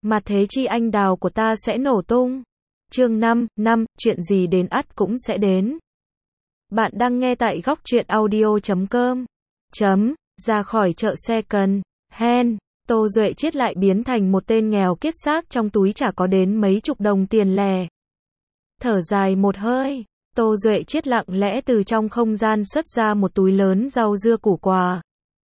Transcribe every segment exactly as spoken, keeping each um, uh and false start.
mà thế chi anh đào của ta sẽ nổ tung. Chương năm, năm, chuyện gì đến ắt cũng sẽ đến. Bạn đang nghe tại góc truyện audio chấm com. Chấm, ra khỏi chợ second hand, Tô Duệ Chiết lại biến thành một tên nghèo kiết xác, trong túi chả có đến mấy chục đồng tiền lẻ. Thở dài một hơi, Tô Duệ Chiết lặng lẽ từ trong không gian xuất ra một túi lớn rau dưa củ quả.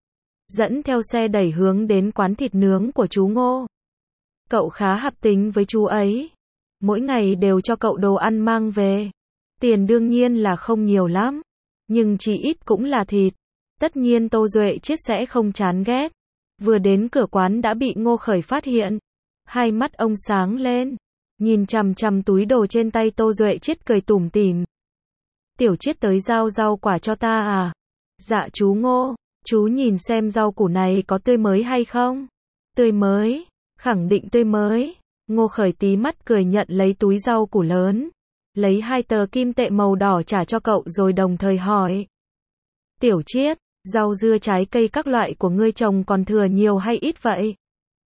Dẫn theo xe đẩy hướng đến quán thịt nướng của chú Ngô. Cậu khá hạp tính với chú ấy. Mỗi ngày đều cho cậu đồ ăn mang về. Tiền đương nhiên là không nhiều lắm, nhưng chỉ ít cũng là thịt. Tất nhiên Tô Duệ Chiết sẽ không chán ghét. Vừa đến cửa quán đã bị Ngô Khởi phát hiện. Hai mắt ông sáng lên, nhìn chằm chằm túi đồ trên tay Tô Duệ Chiết, cười tủm tỉm. Tiểu Chiết tới giao rau quả cho ta à? Dạ chú Ngô, chú nhìn xem rau củ này có tươi mới hay không? Tươi mới, khẳng định tươi mới. Ngô Khởi tí mắt cười nhận lấy túi rau củ lớn, lấy hai tờ kim tệ màu đỏ trả cho cậu rồi đồng thời hỏi. Tiểu Chiết, rau dưa trái cây các loại của ngươi trồng còn thừa nhiều hay ít vậy?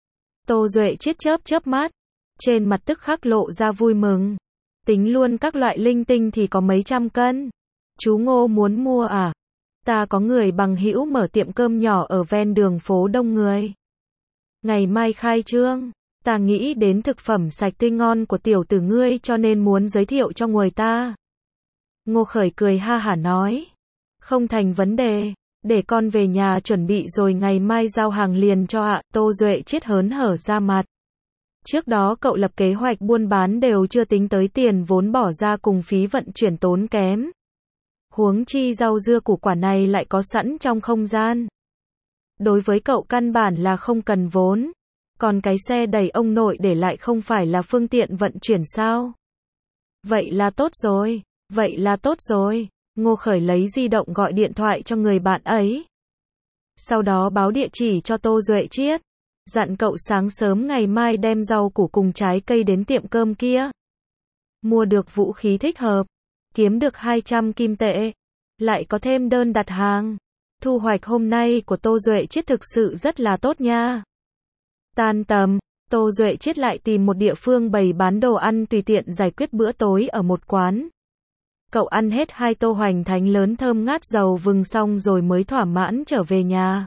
Tô Duệ Chiết chớp chớp mắt, trên mặt tức khắc lộ ra vui mừng. Tính luôn các loại linh tinh thì có mấy trăm cân. Chú Ngô muốn mua à? Ta có người bằng hữu mở tiệm cơm nhỏ ở ven đường phố đông người. Ngày mai khai trương, ta nghĩ đến thực phẩm sạch tươi ngon của tiểu tử ngươi cho nên muốn giới thiệu cho người ta. Ngô Khởi cười ha hả nói. Không thành vấn đề, để con về nhà chuẩn bị rồi ngày mai giao hàng liền cho ạ. Tô Duệ Chiết hớn hở ra mặt. Trước đó cậu lập kế hoạch buôn bán đều chưa tính tới tiền vốn bỏ ra cùng phí vận chuyển tốn kém. Huống chi rau dưa củ quả này lại có sẵn trong không gian. Đối với cậu căn bản là không cần vốn. Còn cái xe đẩy ông nội để lại không phải là phương tiện vận chuyển sao? Vậy là tốt rồi, vậy là tốt rồi. Ngô Khởi lấy di động gọi điện thoại cho người bạn ấy. Sau đó báo địa chỉ cho Tô Duệ Chiết. Dặn cậu sáng sớm ngày mai đem rau củ cùng trái cây đến tiệm cơm kia. Mua được vũ khí thích hợp. Kiếm được hai trăm kim tệ. Lại có thêm đơn đặt hàng. Thu hoạch hôm nay của Tô Duệ Chiết thực sự rất là tốt nha. Tan tầm, Tô Duệ Chiết lại tìm một địa phương bày bán đồ ăn tùy tiện giải quyết bữa tối ở một quán. Cậu ăn hết hai tô hoành thánh lớn thơm ngát dầu vừng xong rồi mới thỏa mãn trở về nhà.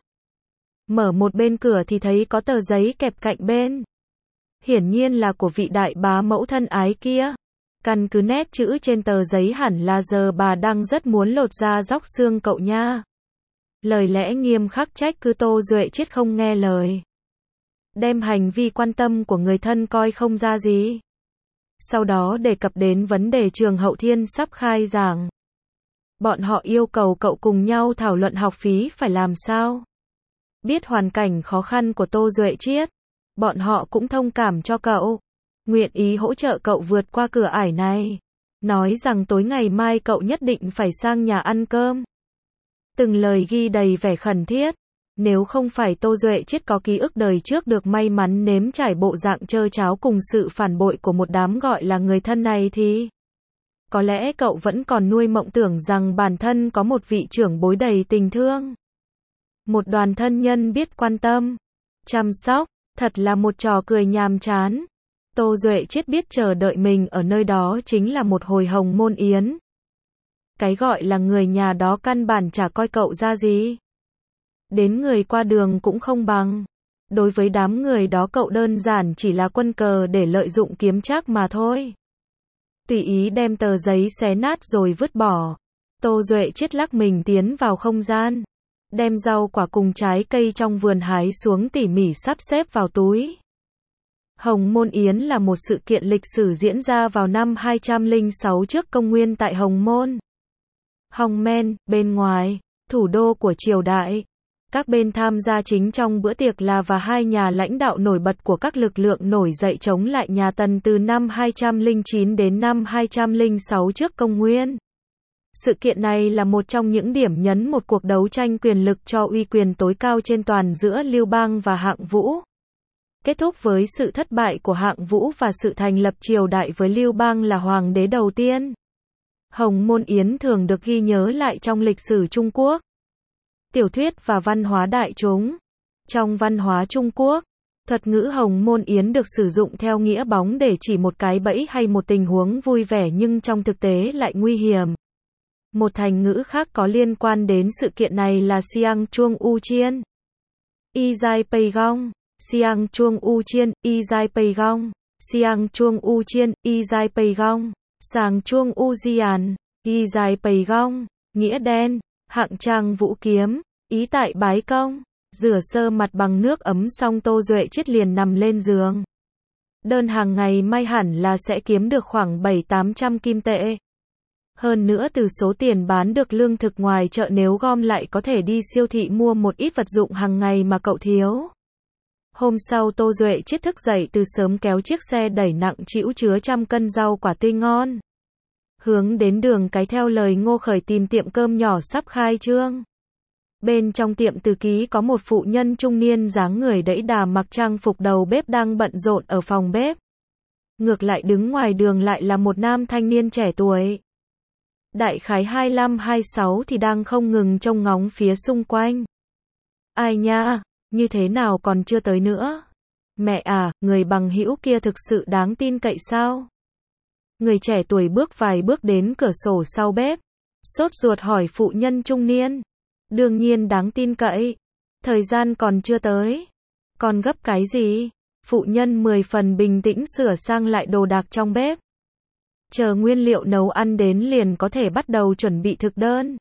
Mở một bên cửa thì thấy có tờ giấy kẹp cạnh bên. Hiển nhiên là của vị đại bá mẫu thân ái kia. Căn cứ nét chữ trên tờ giấy hẳn là giờ bà đang rất muốn lột da róc xương cậu nha. Lời lẽ nghiêm khắc trách cứ Tô Duệ Chiết không nghe lời. Đem hành vi quan tâm của người thân coi không ra gì. Sau đó đề cập đến vấn đề trường Hậu Thiên sắp khai giảng. Bọn họ yêu cầu cậu cùng nhau thảo luận học phí phải làm sao. Biết hoàn cảnh khó khăn của Tô Duệ Chiết, bọn họ cũng thông cảm cho cậu, nguyện ý hỗ trợ cậu vượt qua cửa ải này. Nói rằng tối ngày mai cậu nhất định phải sang nhà ăn cơm. Từng lời ghi đầy vẻ khẩn thiết. Nếu không phải Tô Duệ Chiết có ký ức đời trước được may mắn nếm trải bộ dạng trơ tráo cùng sự phản bội của một đám gọi là người thân này thì có lẽ cậu vẫn còn nuôi mộng tưởng rằng bản thân có một vị trưởng bối đầy tình thương. Một đoàn thân nhân biết quan tâm, chăm sóc, thật là một trò cười nhàm chán. Tô Duệ Chiết biết chờ đợi mình ở nơi đó chính là một hồi hồng môn yến. Cái gọi là người nhà đó căn bản chả coi cậu ra gì. Đến người qua đường cũng không bằng. Đối với đám người đó cậu đơn giản chỉ là quân cờ để lợi dụng kiếm trác mà thôi. Tùy ý đem tờ giấy xé nát rồi vứt bỏ. Tô Duệ Chiết lắc mình tiến vào không gian. Đem rau quả cùng trái cây trong vườn hái xuống tỉ mỉ sắp xếp vào túi. Hồng Môn Yến là một sự kiện lịch sử diễn ra vào năm hai trăm lẻ sáu trước công nguyên tại Hồng Môn, Hong Men, bên ngoài, thủ đô của triều đại. Các bên tham gia chính trong bữa tiệc là và hai nhà lãnh đạo nổi bật của các lực lượng nổi dậy chống lại nhà Tần từ năm hai trăm lẻ chín đến năm hai trăm lẻ sáu trước công nguyên. Sự kiện này là một trong những điểm nhấn một cuộc đấu tranh quyền lực cho uy quyền tối cao trên toàn giữa Lưu Bang và Hạng Vũ. Kết thúc với sự thất bại của Hạng Vũ và sự thành lập triều đại với Lưu Bang là hoàng đế đầu tiên. Hồng Môn Yến thường được ghi nhớ lại trong lịch sử Trung Quốc, tiểu thuyết và văn hóa đại chúng. Trong văn hóa Trung Quốc, Thuật ngữ Hồng Môn Yến được sử dụng theo nghĩa bóng để chỉ một cái bẫy hay một tình huống vui vẻ nhưng trong thực tế lại nguy hiểm. Một thành ngữ khác có liên quan đến sự kiện này là Siang Chuông U Chiên. Y Giai Pei Gong. Siang Chuông U Chiên, Y Giai Pei Gong. Siang Chuông U Chiên, Y Giai Pei Gong. Sàng Chuông U Dian, Y Giai Pei Gong. Nghĩa đen, hạng trang vũ kiếm, ý tại bái công. Rửa sơ mặt bằng nước ấm xong Tô Duệ Chiết liền nằm lên giường. Đơn hàng ngày may hẳn là sẽ kiếm được khoảng bảy tám trăm kim tệ. Hơn nữa từ số tiền bán được lương thực ngoài chợ nếu gom lại có thể đi siêu thị mua một ít vật dụng hàng ngày mà cậu thiếu. Hôm sau Tô Duệ Chiết thức dậy từ sớm kéo chiếc xe đẩy nặng trĩu chứa trăm cân rau quả tươi ngon. Hướng đến đường cái theo lời Ngô Khởi tìm tiệm cơm nhỏ sắp khai trương. Bên trong tiệm Từ Ký có một phụ nhân trung niên dáng người đẫy đà mặc trang phục đầu bếp đang bận rộn ở phòng bếp. Ngược lại đứng ngoài đường lại là một nam thanh niên trẻ tuổi. Đại khái hai mươi lăm hai mươi sáu thì đang không ngừng trông ngóng phía xung quanh. Ai nha, như thế nào còn chưa tới nữa? Mẹ à, người bằng hữu kia thực sự đáng tin cậy sao? Người trẻ tuổi bước vài bước đến cửa sổ sau bếp. Sốt ruột hỏi phụ nhân trung niên. Đương nhiên đáng tin cậy. Thời gian còn chưa tới. Còn gấp cái gì? Phụ nhân mười phần bình tĩnh sửa sang lại đồ đạc trong bếp. Chờ nguyên liệu nấu ăn đến liền có thể bắt đầu chuẩn bị thực đơn.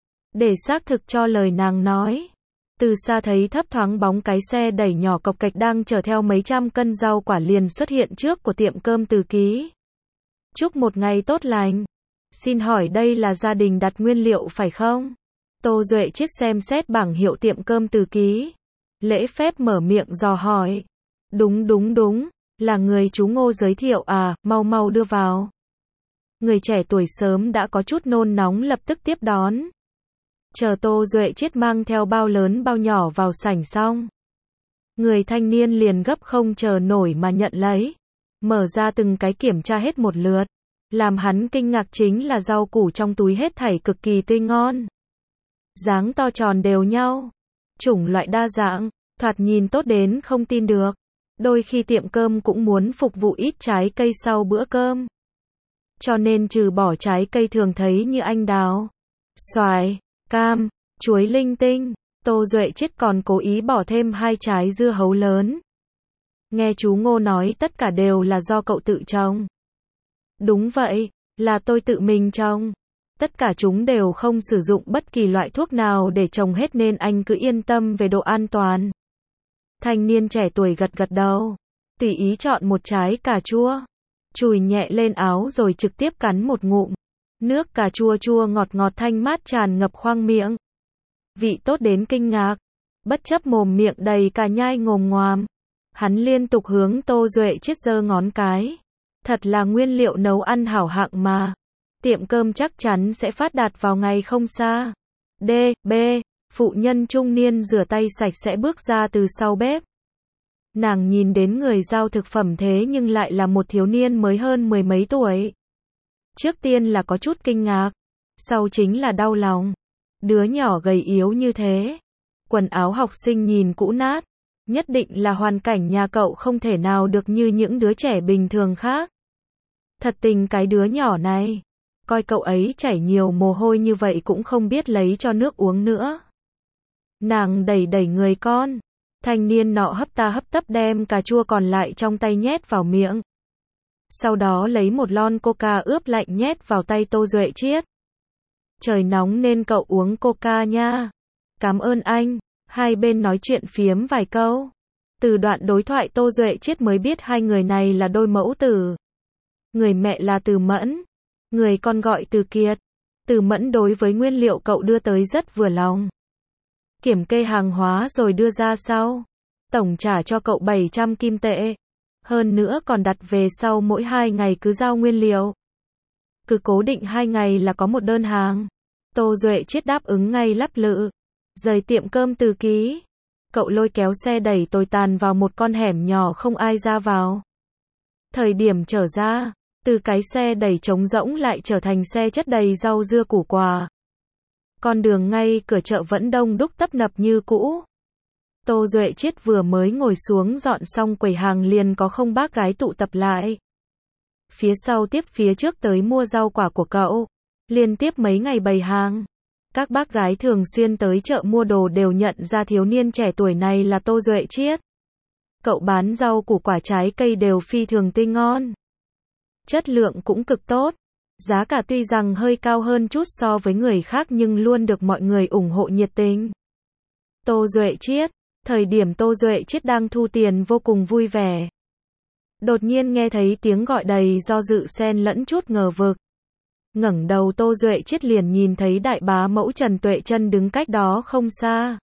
Để xác thực cho lời nàng nói. Từ xa thấy thấp thoáng bóng cái xe đẩy nhỏ cộc cạch đang chở theo mấy trăm cân rau quả liền xuất hiện trước của tiệm cơm Từ Ký. Chúc một ngày tốt lành. Xin hỏi đây là gia đình đặt nguyên liệu phải không? Tô Duệ Chiết xem xét bảng hiệu tiệm cơm Từ Ký. Lễ phép mở miệng dò hỏi. Đúng đúng đúng, là người chú Ngô giới thiệu à, mau mau đưa vào. Người trẻ tuổi sớm đã có chút nôn nóng lập tức tiếp đón. Chờ Tô Duệ Chiết mang theo bao lớn bao nhỏ vào sảnh xong. Người thanh niên liền gấp không chờ nổi mà nhận lấy. Mở ra từng cái kiểm tra hết một lượt. Làm hắn kinh ngạc chính là rau củ trong túi hết thảy cực kỳ tươi ngon. Dáng to tròn đều nhau. Chủng loại đa dạng, thoạt nhìn tốt đến không tin được. Đôi khi tiệm cơm cũng muốn phục vụ ít trái cây sau bữa cơm. Cho nên trừ bỏ trái cây thường thấy như anh đào, xoài, cam, chuối linh tinh, Tô Duệ Chiết còn cố ý bỏ thêm hai trái dưa hấu lớn. Nghe chú Ngô nói tất cả đều là do cậu tự trồng. Đúng vậy, là tôi tự mình trồng. Tất cả chúng đều không sử dụng bất kỳ loại thuốc nào để trồng hết nên anh cứ yên tâm về độ an toàn. Thanh niên trẻ tuổi gật gật đầu, tùy ý chọn một trái cà chua, chùi nhẹ lên áo rồi trực tiếp cắn một ngụm. Nước cà chua chua ngọt ngọt thanh mát tràn ngập khoang miệng. Vị tốt đến kinh ngạc, bất chấp mồm miệng đầy cà nhai ngồm ngoàm. Hắn liên tục hướng Tô Duệ Chiết giơ ngón cái. Thật là nguyên liệu nấu ăn hảo hạng mà. Tiệm cơm chắc chắn sẽ phát đạt vào ngày không xa. D. B. Phụ nhân trung niên rửa tay sạch sẽ bước ra từ sau bếp. Nàng nhìn đến người giao thực phẩm thế nhưng lại là một thiếu niên mới hơn mười mấy tuổi. Trước tiên là có chút kinh ngạc, sau chính là đau lòng. Đứa nhỏ gầy yếu như thế, quần áo học sinh nhìn cũ nát, nhất định là hoàn cảnh nhà cậu không thể nào được như những đứa trẻ bình thường khác. Thật tình cái đứa nhỏ này, coi cậu ấy chảy nhiều mồ hôi như vậy cũng không biết lấy cho nước uống nữa. Nàng đẩy đẩy người con, thanh niên nọ hấp ta hấp tấp đem cà chua còn lại trong tay nhét vào miệng. Sau đó lấy một lon coca ướp lạnh nhét vào tay Tô Duệ Chiết. Trời nóng nên cậu uống coca nha. Cảm ơn anh. Hai bên nói chuyện phiếm vài câu. Từ đoạn đối thoại Tô Duệ Chiết mới biết hai người này là đôi mẫu tử. Người mẹ là Từ Mẫn, người con gọi Từ Kiệt. Từ Mẫn đối với nguyên liệu cậu đưa tới rất vừa lòng. Kiểm kê hàng hóa rồi đưa ra sau. Tổng trả cho cậu bảy trăm kim tệ. Hơn nữa còn đặt về sau mỗi hai ngày cứ giao nguyên liệu. Cứ cố định hai ngày là có một đơn hàng. Tô Duệ Chiết đáp ứng ngay lắp lự. Rời tiệm cơm Từ Ký. Cậu lôi kéo xe đẩy tồi tàn vào một con hẻm nhỏ không ai ra vào. Thời điểm trở ra, từ cái xe đẩy trống rỗng lại trở thành xe chất đầy rau dưa củ quả. Con đường ngay cửa chợ vẫn đông đúc tấp nập như cũ. Tô Duệ Chiết vừa mới ngồi xuống dọn xong quầy hàng liền có không bác gái tụ tập lại. Phía sau tiếp phía trước tới mua rau quả của cậu. Liên tiếp mấy ngày bày hàng. Các bác gái thường xuyên tới chợ mua đồ đều nhận ra thiếu niên trẻ tuổi này là Tô Duệ Chiết. Cậu bán rau củ quả trái cây đều phi thường tươi ngon. Chất lượng cũng cực tốt. Giá cả tuy rằng hơi cao hơn chút so với người khác nhưng luôn được mọi người ủng hộ nhiệt tình. Tô Duệ Chiết. Thời điểm Tô Duệ Chiết đang thu tiền vô cùng vui vẻ. Đột nhiên nghe thấy tiếng gọi đầy do dự xen lẫn chút ngờ vực. Ngẩng đầu Tô Duệ Chiết liền nhìn thấy đại bá mẫu Trần Tuệ Trân đứng cách đó không xa.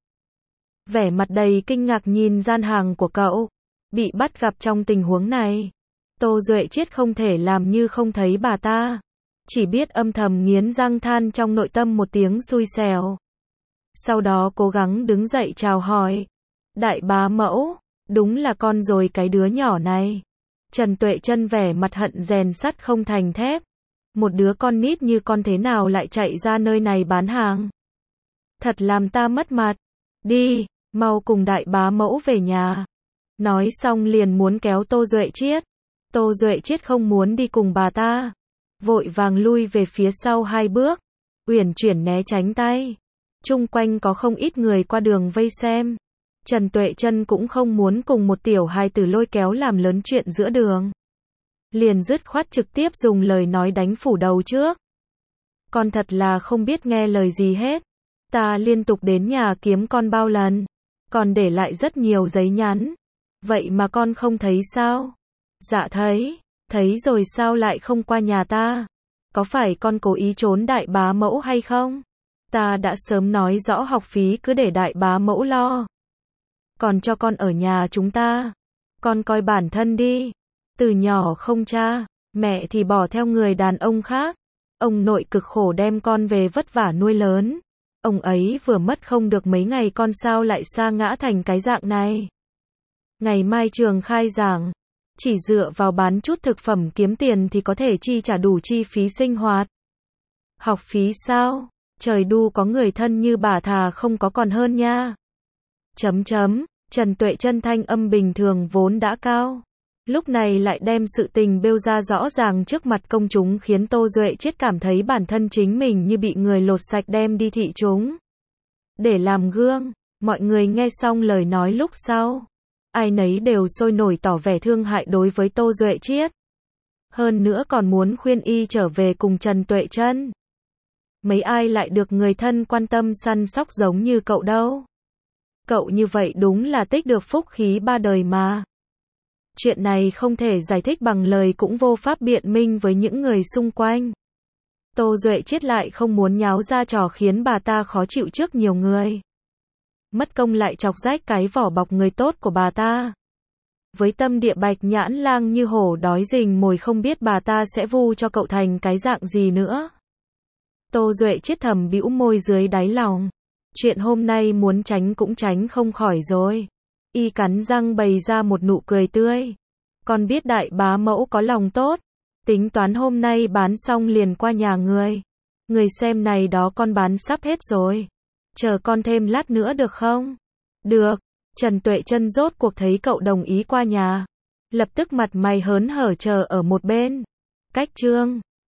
Vẻ mặt đầy kinh ngạc nhìn gian hàng của cậu. Bị bắt gặp trong tình huống này. Tô Duệ Chiết không thể làm như không thấy bà ta. Chỉ biết âm thầm nghiến răng than trong nội tâm một tiếng xui xẻo. Sau đó cố gắng đứng dậy chào hỏi. Đại bá mẫu, đúng là con rồi cái đứa nhỏ này. Trần Tuệ Trân vẻ mặt hận rèn sắt không thành thép. Một đứa con nít như con thế nào lại chạy ra nơi này bán hàng. Thật làm ta mất mặt. Đi, mau cùng đại bá mẫu về nhà. Nói xong liền muốn kéo Tô Duệ Chiết. Tô Duệ Chiết không muốn đi cùng bà ta. Vội vàng lui về phía sau hai bước. Uyển chuyển né tránh tay. Chung quanh có không ít người qua đường vây xem. Trần Tuệ Trân cũng không muốn cùng một tiểu hài tử lôi kéo làm lớn chuyện giữa đường. Liền dứt khoát trực tiếp dùng lời nói đánh phủ đầu trước. Con thật là không biết nghe lời gì hết. Ta liên tục đến nhà kiếm con bao lần. Còn để lại rất nhiều giấy nhắn. Vậy mà con không thấy sao? Dạ thấy. Thấy rồi sao lại không qua nhà ta? Có phải con cố ý trốn đại bá mẫu hay không? Ta đã sớm nói rõ học phí cứ để đại bá mẫu lo. Còn cho con ở nhà chúng ta. Con coi bản thân đi. Từ nhỏ không cha, mẹ thì bỏ theo người đàn ông khác. Ông nội cực khổ đem con về vất vả nuôi lớn. Ông ấy vừa mất không được mấy ngày con sao lại sa ngã thành cái dạng này. Ngày mai trường khai giảng. Chỉ dựa vào bán chút thực phẩm kiếm tiền thì có thể chi trả đủ chi phí sinh hoạt. Học phí sao? Trời đu có người thân như bà thà không có còn hơn nha. Chấm chấm, Trần Tuệ Trân thanh âm bình thường vốn đã cao. Lúc này lại đem sự tình bêu ra rõ ràng trước mặt công chúng khiến Tô Duệ Chiết cảm thấy bản thân chính mình như bị người lột sạch đem đi thị chúng. Để làm gương, mọi người nghe xong lời nói lúc sau. Ai nấy đều sôi nổi tỏ vẻ thương hại đối với Tô Duệ Chiết. Hơn nữa còn muốn khuyên y trở về cùng Trần Tuệ Trân. Mấy ai lại được người thân quan tâm săn sóc giống như cậu đâu. Cậu như vậy đúng là tích được phúc khí ba đời mà. Chuyện này không thể giải thích bằng lời cũng vô pháp biện minh với những người xung quanh. Tô Duệ Chiết lại không muốn nháo ra trò khiến bà ta khó chịu trước nhiều người. Mất công lại chọc rách cái vỏ bọc người tốt của bà ta. Với tâm địa bạch nhãn lang như hổ đói rình mồi không biết bà ta sẽ vu cho cậu thành cái dạng gì nữa. Tô Duệ Chiết thầm bĩu môi dưới đáy lòng. Chuyện hôm nay muốn tránh cũng tránh không khỏi rồi. Y cắn răng bày ra một nụ cười tươi. Con biết đại bá mẫu có lòng tốt. Tính toán hôm nay bán xong liền qua nhà người. Người xem này đó con bán sắp hết rồi. Chờ con thêm lát nữa được không? Được. Trần Tuệ Trân rốt cuộc thấy cậu đồng ý qua nhà. Lập tức mặt mày hớn hở chờ ở một bên. Cách chương.